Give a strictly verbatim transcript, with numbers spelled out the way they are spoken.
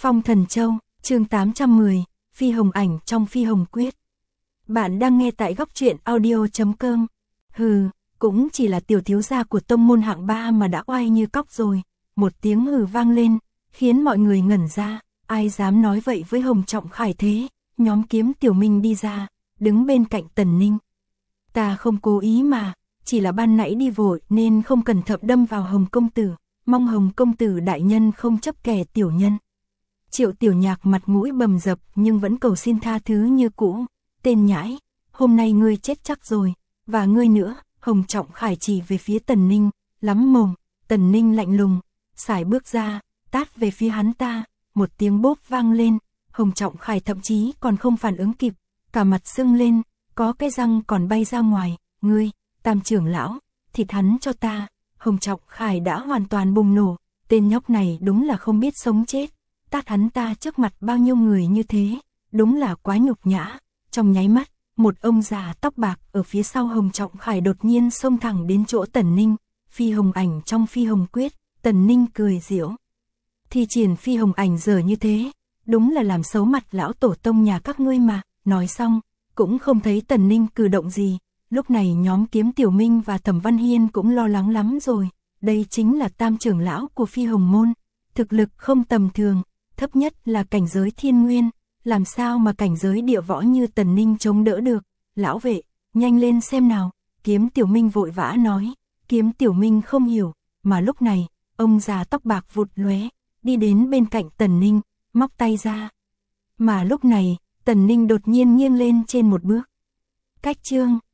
Phong Thần Châu, chương tám trăm mười, Phi Hồng Ảnh trong Phi Hồng Quyết. Bạn đang nghe tại góc truyện audio chấm com. Hừ, cũng chỉ là tiểu thiếu gia của tông môn hạng ba mà đã oai như cóc rồi. Một tiếng hừ vang lên, khiến mọi người ngẩn ra, ai dám nói vậy với Hồng Trọng Khải thế. Nhóm Kiếm Tiểu Minh đi ra, đứng bên cạnh Tần Ninh. Ta không cố ý mà, chỉ là ban nãy đi vội nên không cẩn thận đâm vào Hồng công tử, mong Hồng công tử đại nhân không chấp kẻ tiểu nhân. Triệu Tiểu Nhạc mặt mũi bầm dập nhưng vẫn cầu xin tha thứ như cũ. Tên nhãi, hôm nay ngươi chết chắc rồi, và ngươi nữa. Hồng Trọng Khải chỉ về phía Tần Ninh, lắm mồm. Tần Ninh lạnh lùng, sải bước ra, tát về phía hắn ta. Một tiếng bốp vang lên, Hồng Trọng Khải thậm chí còn không phản ứng kịp, cả mặt sưng lên, có cái răng còn bay ra ngoài. Ngươi, Tam trưởng lão, thịt hắn cho ta. Hồng Trọng Khải đã hoàn toàn bùng nổ, tên nhóc này đúng là không biết sống chết. Tát hắn ta trước mặt bao nhiêu người như thế, đúng là quá nhục nhã. Trong nháy mắt, một ông già tóc bạc ở phía sau Hồng Trọng Khải đột nhiên xông thẳng đến chỗ Tần Ninh. Phi Hồng Ảnh trong Phi Hồng Quyết. Tần Ninh cười giễu. Thi triển Phi Hồng Ảnh giờ như thế, đúng là làm xấu mặt lão tổ tông nhà các ngươi mà. Nói xong, cũng không thấy Tần Ninh cử động gì. Lúc này nhóm Kiếm Tiểu Minh và Thẩm Văn Hiên cũng lo lắng lắm rồi. Đây chính là tam trưởng lão của Phi Hồng Môn, thực lực không tầm thường, thấp nhất là cảnh giới thiên nguyên, làm sao mà cảnh giới địa võ như Tần Ninh chống đỡ được. Lão vệ, nhanh lên xem nào. Kiếm Tiểu Minh vội vã nói. Kiếm Tiểu Minh không hiểu, mà lúc này, ông già tóc bạc vụt lóe, đi đến bên cạnh Tần Ninh, móc tay ra. Mà lúc này, Tần Ninh đột nhiên nghiêng lên trên một bước. Cách chương